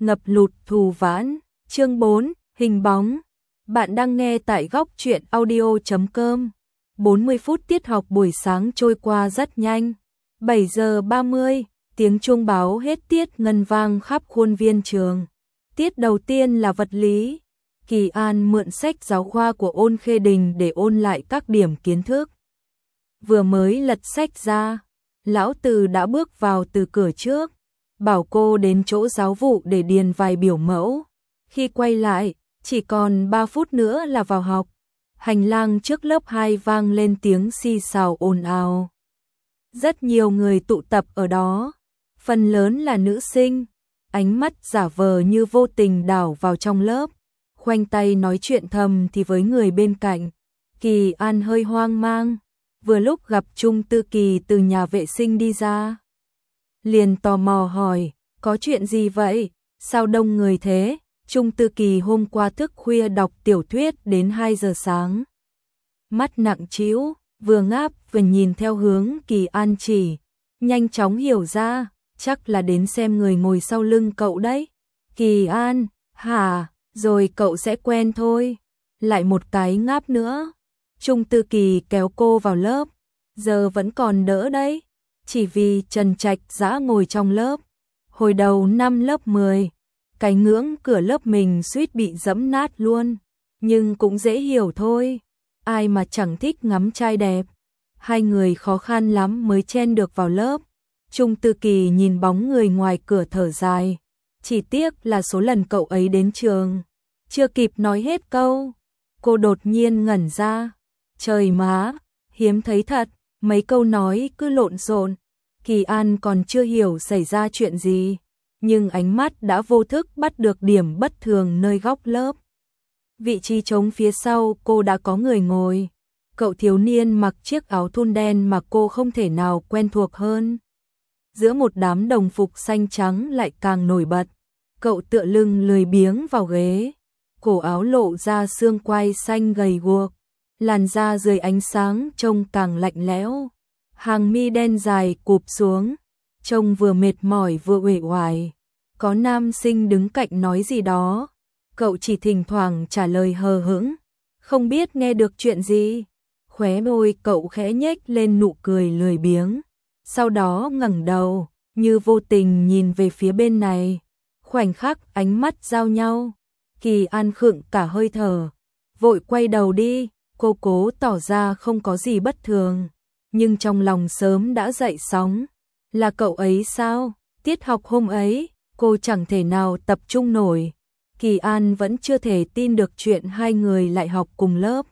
ngập lụt thù vãn, chương 4, hình bóng. Bạn đang nghe tại góc truyện audio.com. 40 phút tiết học buổi sáng trôi qua rất nhanh. 7 giờ 30, tiếng chuông báo hết tiết ngân vang khắp khuôn viên trường. Tiết đầu tiên là vật lý. Kỳ An mượn sách giáo khoa của Ôn Khê Đình để ôn lại các điểm kiến thức. Vừa mới lật sách ra, lão Từ đã bước vào từ cửa trước, bảo cô đến chỗ giáo vụ để điền vài biểu mẫu. Khi quay lại, chỉ còn 3 phút nữa là vào học. Hành lang trước lớp 2 vang lên tiếng xì xào ồn ào. Rất nhiều người tụ tập ở đó, phần lớn là nữ sinh, ánh mắt giả vờ như vô tình đảo vào trong lớp, khoanh tay nói chuyện thầm thì với người bên cạnh. Kỳ An hơi hoang mang, vừa lúc gặp Trung Tư Kỳ từ nhà vệ sinh đi ra. Liền tò mò hỏi, có chuyện gì vậy, sao đông người thế? Trung Tư Kỳ hôm qua thức khuya đọc tiểu thuyết đến 2 giờ sáng. Mắt nặng trĩu, vừa ngáp vừa nhìn theo hướng Kỳ An chỉ, nhanh chóng hiểu ra, chắc là đến xem người ngồi sau lưng cậu đấy. Kỳ An, hả, rồi cậu sẽ quen thôi. Lại một cái ngáp nữa. Trung Tư Kỳ kéo cô vào lớp, giờ vẫn còn đỡ đấy, chỉ vì Trần Trạch Dã ngồi trong lớp. Hồi đầu năm lớp 10, cái ngưỡng cửa lớp mình suýt bị dẫm nát luôn, nhưng cũng dễ hiểu thôi, ai mà chẳng thích ngắm trai đẹp. Hai người khó khăn lắm mới chen được vào lớp. Trung Tư Kỳ nhìn bóng người ngoài cửa thở dài, chỉ tiếc là số lần cậu ấy đến trường. Chưa kịp nói hết câu, cô đột nhiên ngẩn ra. Trời má, hiếm thấy thật, mấy câu nói cứ lộn xộn. Kỳ An còn chưa hiểu xảy ra chuyện gì, nhưng ánh mắt đã vô thức bắt được điểm bất thường nơi góc lớp. Vị trí trống phía sau cô đã có người ngồi. Cậu thiếu niên mặc chiếc áo thun đen mà cô không thể nào quen thuộc hơn. Giữa một đám đồng phục xanh trắng lại càng nổi bật. Cậu tựa lưng lười biếng vào ghế, cổ áo lộ ra xương quai xanh gầy guộc, làn da dưới ánh sáng trông càng lạnh lẽo. Hàng mi đen dài cụp xuống, trông vừa mệt mỏi vừa uể oải. Có nam sinh đứng cạnh nói gì đó, cậu chỉ thỉnh thoảng trả lời hờ hững, không biết nghe được chuyện gì. Khóe môi cậu khẽ nhếch lên nụ cười lười biếng, sau đó ngẩng đầu, như vô tình nhìn về phía bên này. Khoảnh khắc ánh mắt giao nhau, Kỳ An khựng cả hơi thở, vội quay đầu đi. Cô cố tỏ ra không có gì bất thường, nhưng trong lòng sớm đã dậy sóng. Là cậu ấy sao? Tiết học hôm ấy, cô chẳng thể nào tập trung nổi. Kỳ An vẫn chưa thể tin được chuyện hai người lại học cùng lớp.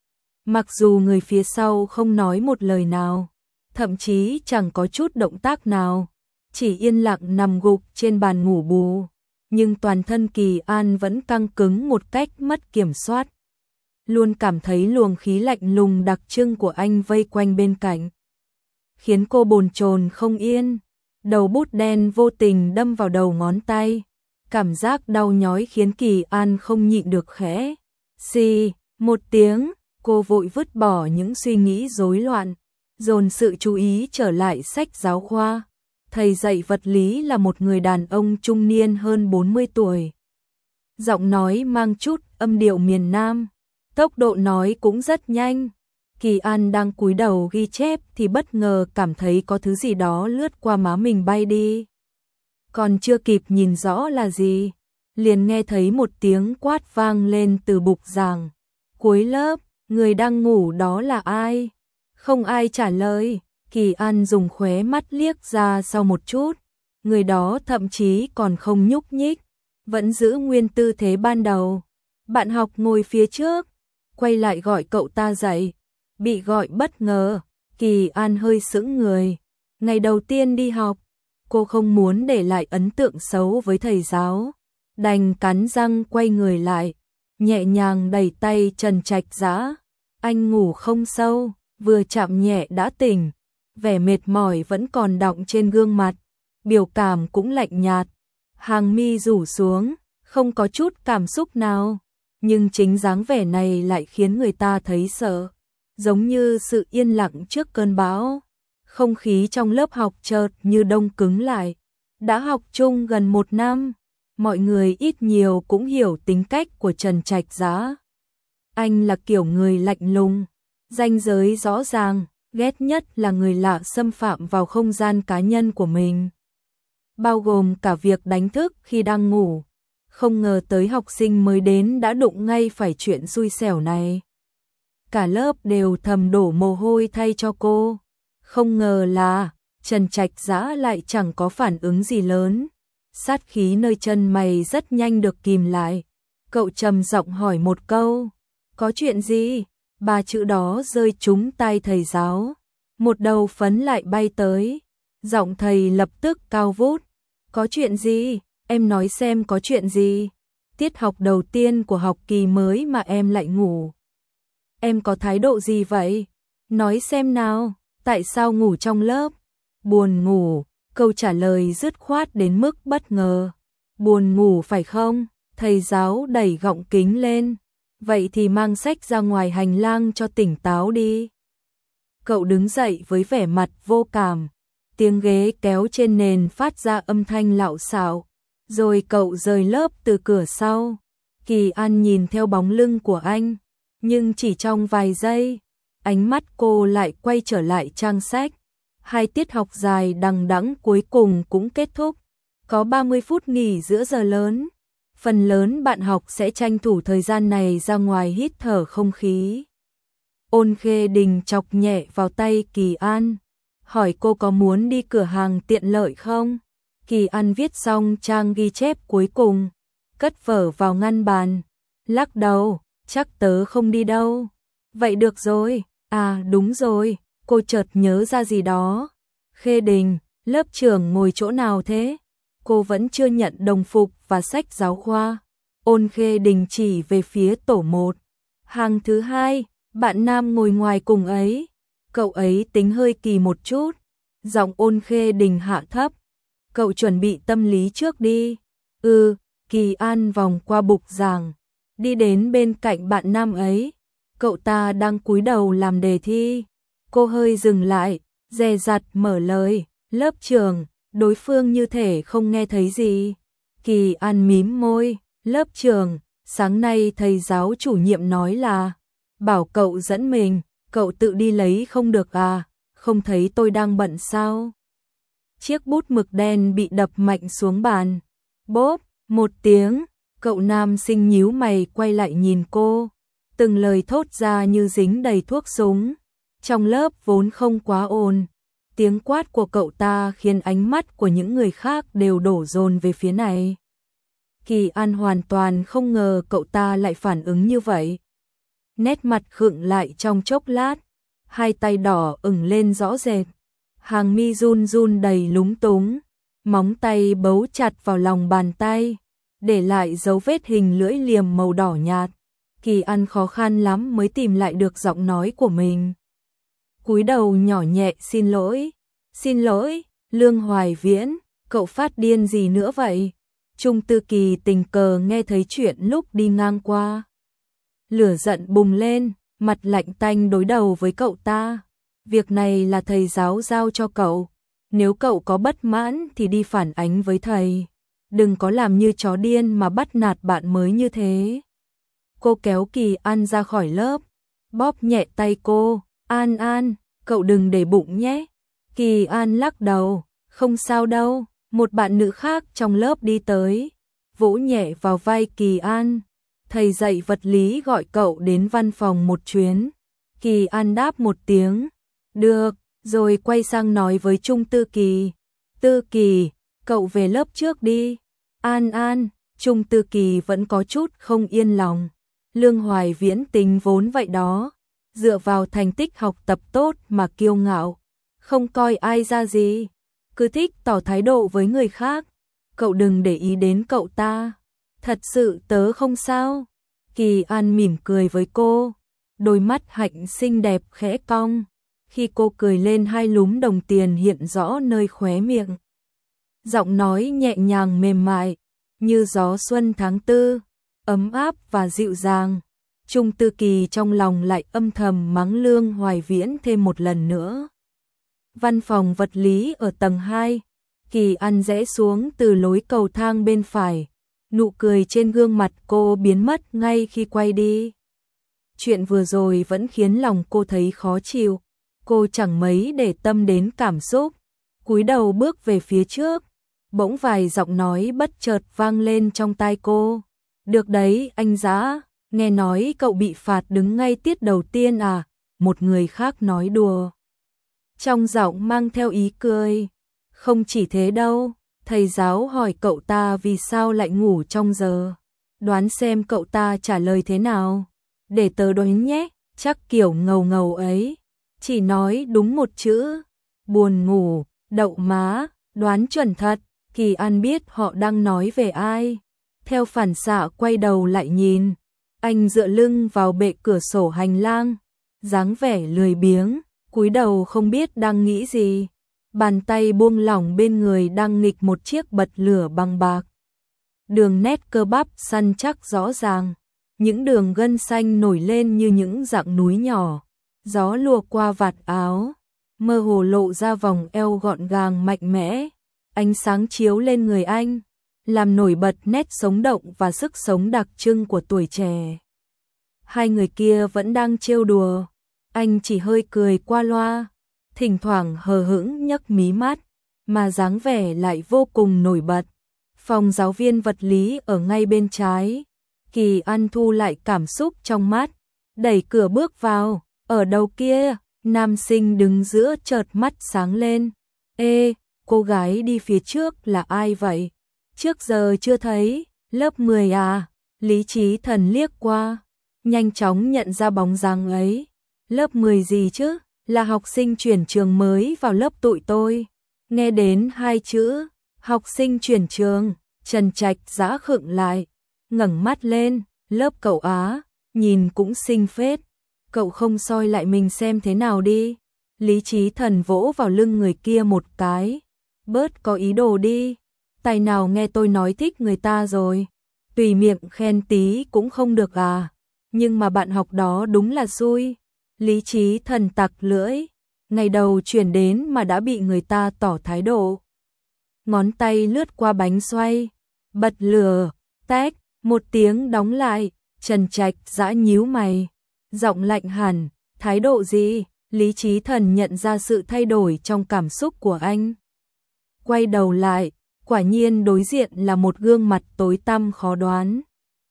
Mặc dù người phía sau không nói một lời nào, thậm chí chẳng có chút động tác nào, chỉ yên lặng nằm gục trên bàn ngủ bù, nhưng toàn thân Kỳ An vẫn căng cứng một cách mất kiểm soát. Luôn cảm thấy luồng khí lạnh lùng đặc trưng của anh vây quanh bên cạnh, khiến cô bồn chồn không yên. Đầu bút đen vô tình đâm vào đầu ngón tay, cảm giác đau nhói khiến Kỳ An không nhịn được khẽ xì một tiếng. Cô vội vứt bỏ những suy nghĩ rối loạn, dồn sự chú ý trở lại sách giáo khoa. Thầy dạy vật lý là một người đàn ông trung niên hơn 40 tuổi. Giọng nói mang chút âm điệu miền Nam, tốc độ nói cũng rất nhanh. Kỳ An đang cúi đầu ghi chép thì bất ngờ cảm thấy có thứ gì đó lướt qua má mình bay đi. Còn chưa kịp nhìn rõ là gì, liền nghe thấy một tiếng quát vang lên từ bục giảng. Cuối lớp, người đang ngủ đó là ai? Không ai trả lời. Kỳ An dùng khóe mắt liếc ra sau một chút. Người đó thậm chí còn không nhúc nhích, vẫn giữ nguyên tư thế ban đầu. Bạn học ngồi phía trước, quay lại gọi cậu ta dậy. Bị gọi bất ngờ, Kỳ An hơi sững người. Ngày đầu tiên đi học, cô không muốn để lại ấn tượng xấu với thầy giáo, đành cắn răng quay người lại, nhẹ nhàng đẩy tay Trần Trạch Dã. Anh ngủ không sâu, vừa chạm nhẹ đã tỉnh, vẻ mệt mỏi vẫn còn đọng trên gương mặt, biểu cảm cũng lạnh nhạt, hàng mi rủ xuống, không có chút cảm xúc nào, nhưng chính dáng vẻ này lại khiến người ta thấy sợ, giống như sự yên lặng trước cơn bão. Không khí trong lớp học chợt như đông cứng lại. Đã học chung gần 1 năm, mọi người ít nhiều cũng hiểu tính cách của Trần Trạch Giá. Anh là kiểu người lạnh lùng, ranh giới rõ ràng, ghét nhất là người lạ xâm phạm vào không gian cá nhân của mình. Bao gồm cả việc đánh thức khi đang ngủ. Không ngờ tới học sinh mới đến đã đụng ngay phải chuyện xui xẻo này. Cả lớp đều thầm đổ mồ hôi thay cho cô. Không ngờ là Trần Trạch Dã lại chẳng có phản ứng gì lớn. Sát khí nơi chân mày rất nhanh được kìm lại. Cậu trầm giọng hỏi một câu. Có chuyện gì? Ba chữ đó rơi trúng tai thầy giáo. Một đầu phấn lại bay tới. Giọng thầy lập tức cao vút. Có chuyện gì? Em nói xem có chuyện gì? Tiết học đầu tiên của học kỳ mới mà em lại ngủ. Em có thái độ gì vậy? Nói xem nào, tại sao ngủ trong lớp? Buồn ngủ, câu trả lời dứt khoát đến mức bất ngờ. Buồn ngủ phải không? Thầy giáo đẩy gọng kính lên. Vậy thì mang sách ra ngoài hành lang cho tỉnh táo đi. Cậu đứng dậy với vẻ mặt vô cảm. Tiếng ghế kéo trên nền phát ra âm thanh lạo xạo. Rồi cậu rời lớp từ cửa sau. Kỳ An nhìn theo bóng lưng của anh. Nhưng chỉ trong vài giây, ánh mắt cô lại quay trở lại trang sách. 2 tiết học dài đằng đẵng cuối cùng cũng kết thúc. Có 30 phút nghỉ giữa giờ lớn. Phần lớn bạn học sẽ tranh thủ thời gian này ra ngoài hít thở không khí. Ôn Khê Đình chọc nhẹ vào tay Kỳ An. Hỏi cô có muốn đi cửa hàng tiện lợi không? Kỳ An viết xong trang ghi chép cuối cùng. Cất vở vào ngăn bàn. Lắc đầu, chắc tớ không đi đâu. Vậy được rồi, à đúng rồi, cô chợt nhớ ra gì đó. Khê Đình, lớp trưởng ngồi chỗ nào thế? Cô vẫn chưa nhận đồng phục và sách giáo khoa. Ôn Khê Đình chỉ về phía tổ 1. Hàng thứ 2, bạn nam ngồi ngoài cùng ấy. Cậu ấy tính hơi kỳ một chút. Giọng Ôn Khê Đình hạ thấp. Cậu chuẩn bị tâm lý trước đi. Kỳ An vòng qua bục giảng. Đi đến bên cạnh bạn nam ấy. Cậu ta đang cúi đầu làm đề thi. Cô hơi dừng lại, dè dặt mở lời. Lớp trưởng, đối phương như thể không nghe thấy gì. Kỳ An mím môi. Lớp trưởng, sáng nay thầy giáo chủ nhiệm nói là bảo cậu dẫn mình, cậu tự đi lấy không được à? Không thấy tôi đang bận sao? Chiếc bút mực đen bị đập mạnh xuống bàn. Bốp, một tiếng, cậu nam sinh nhíu mày quay lại nhìn cô. Từng lời thốt ra như dính đầy thuốc súng. Trong lớp vốn không quá ồn. Tiếng quát của cậu ta khiến ánh mắt của những người khác đều đổ dồn về phía này. Kỳ An hoàn toàn không ngờ cậu ta lại phản ứng như vậy. Nét mặt khựng lại trong chốc lát. Hai tay đỏ ửng lên rõ rệt. Hàng mi run run đầy lúng túng. Móng tay bấu chặt vào lòng bàn tay. Để lại dấu vết hình lưỡi liềm màu đỏ nhạt. Kỳ An khó khăn lắm mới tìm lại được giọng nói của mình. Cúi đầu nhỏ nhẹ xin lỗi. Xin lỗi, Lương Hoài Viễn, cậu phát điên gì nữa vậy? Trung Tư Kỳ tình cờ nghe thấy chuyện lúc đi ngang qua. Lửa giận bùng lên, mặt lạnh tanh đối đầu với cậu ta. Việc này là thầy giáo giao cho cậu. Nếu cậu có bất mãn thì đi phản ánh với thầy. Đừng có làm như chó điên mà bắt nạt bạn mới như thế. Cô kéo Kỳ An ra khỏi lớp, bóp nhẹ tay cô. An, cậu đừng để bụng nhé. Kỳ An lắc đầu, không sao đâu. Một bạn nữ khác trong lớp đi tới, vỗ nhẹ vào vai Kỳ An. Thầy dạy vật lý gọi cậu đến văn phòng một chuyến. Kỳ An đáp một tiếng, được, rồi quay sang nói với Trung Tư Kỳ. Tư Kỳ, cậu về lớp trước đi. An, Trung Tư Kỳ vẫn có chút không yên lòng. Lương Hoài Viễn tính vốn vậy đó, dựa vào thành tích học tập tốt mà kiêu ngạo, không coi ai ra gì, cứ thích tỏ thái độ với người khác. Cậu đừng để ý đến cậu ta. Thật sự tớ không sao. Kỳ An mỉm cười với cô, đôi mắt hạnh xinh đẹp khẽ cong. Khi cô cười lên, 2 lúm đồng tiền hiện rõ nơi khóe miệng. Giọng nói nhẹ nhàng mềm mại, như gió xuân tháng 4, ấm áp và dịu dàng. Trung Tư Kỳ trong lòng lại âm thầm mắng Lương Hoài Viễn thêm một lần nữa. Văn phòng vật lý ở tầng 2. Kỳ An rẽ xuống từ lối cầu thang bên phải, Nụ cười trên gương mặt cô biến mất ngay khi quay đi. Chuyện vừa rồi vẫn khiến lòng cô thấy khó chịu. Cô chẳng mấy để tâm đến cảm xúc, cúi đầu bước về phía trước. Bỗng vài giọng nói bất chợt vang lên trong tai cô. Được đấy, anh Dã, nghe nói cậu bị phạt đứng ngay tiết đầu tiên à? Một người khác nói đùa, trong giọng mang theo ý cười. Không chỉ thế đâu, thầy giáo hỏi cậu ta vì sao lại ngủ trong giờ. Đoán xem cậu ta trả lời thế nào. Để tớ đoán nhé, chắc kiểu ngầu ngầu ấy. Chỉ nói đúng một chữ, buồn ngủ. Đậu má, đoán chuẩn thật. Kỳ An biết họ đang nói về ai. Theo phản xạ quay đầu lại nhìn. Anh dựa lưng vào bệ cửa sổ hành lang, dáng vẻ lười biếng, cúi đầu không biết đang nghĩ gì. Bàn tay buông lỏng bên người đang nghịch một chiếc bật lửa bằng bạc. Đường nét cơ bắp săn chắc rõ ràng, những đường gân xanh nổi lên như những dặng núi nhỏ. Gió lùa qua vạt áo, mơ hồ lộ ra vòng eo gọn gàng mạnh mẽ. Ánh sáng chiếu lên người anh, làm nổi bật nét sống động và sức sống đặc trưng của tuổi trẻ. Hai người kia vẫn đang trêu đùa, anh chỉ hơi cười qua loa, thỉnh thoảng hờ hững nhấc mí mắt, mà dáng vẻ lại vô cùng nổi bật. Phòng giáo viên vật lý ở ngay bên trái. Kỳ An thu lại cảm xúc trong mắt, đẩy cửa bước vào. Ở đầu kia, nam sinh đứng giữa chợt mắt sáng lên. Ê, cô gái đi phía trước là ai vậy? Trước giờ chưa thấy. Lớp 10 à? Lý Chí Thần liếc qua, nhanh chóng nhận ra bóng dáng ấy. Lớp 10 gì chứ? Là học sinh chuyển trường mới vào lớp tụi tôi. Nghe đến hai chữ học sinh chuyển trường, Trần Trạch Dã khựng lại, ngẩng mắt lên. Lớp cậu á, nhìn cũng xinh phết. Cậu không soi lại mình xem thế nào đi. Lý Chí Thần vỗ vào lưng người kia một cái. Bớt có ý đồ đi. Tài nào nghe tôi nói thích người ta rồi. Tùy miệng khen tí cũng không được à? Nhưng mà bạn học đó đúng là xui. Lý Chí Thần tặc lưỡi. Ngày đầu chuyển đến mà đã bị người ta tỏ thái độ. Ngón tay lướt qua bánh xoay, bật lửa, tách, một tiếng đóng lại. Trần Trạch Dã nhíu mày, giọng lạnh hẳn. Thái độ gì? Lý Chí Thần nhận ra sự thay đổi trong cảm xúc của anh. Quay đầu lại, quả nhiên đối diện là một gương mặt tối tăm khó đoán.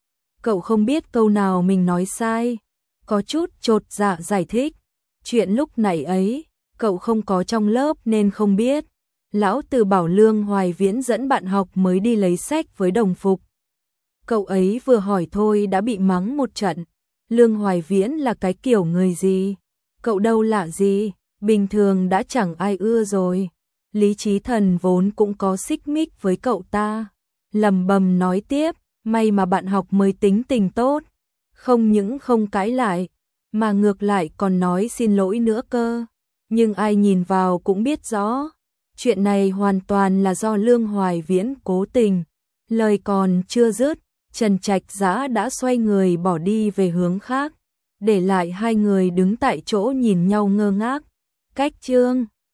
Cậu không biết câu nào mình nói sai, có chút chột dạ giải thích. Chuyện lúc nãy ấy, cậu không có trong lớp nên không biết. Lão Từ bảo Lương Hoài Viễn dẫn bạn học mới đi lấy sách với đồng phục. Cậu ấy vừa hỏi thôi đã bị mắng một trận. Lương Hoài Viễn là cái kiểu người gì? Cậu đâu lạ gì, bình thường đã chẳng ai ưa rồi. Lý Chí Thần vốn cũng có xích mích với cậu ta, lầm bầm nói tiếp, may mà bạn học mới tính tình tốt, không những không cãi lại, mà ngược lại còn nói xin lỗi nữa cơ. Nhưng ai nhìn vào cũng biết rõ, chuyện này hoàn toàn là do Lương Hoài Viễn cố tình. Lời còn chưa dứt, Trần Trạch Dã đã xoay người bỏ đi về hướng khác, để lại hai người đứng tại chỗ nhìn nhau ngơ ngác. Cách chương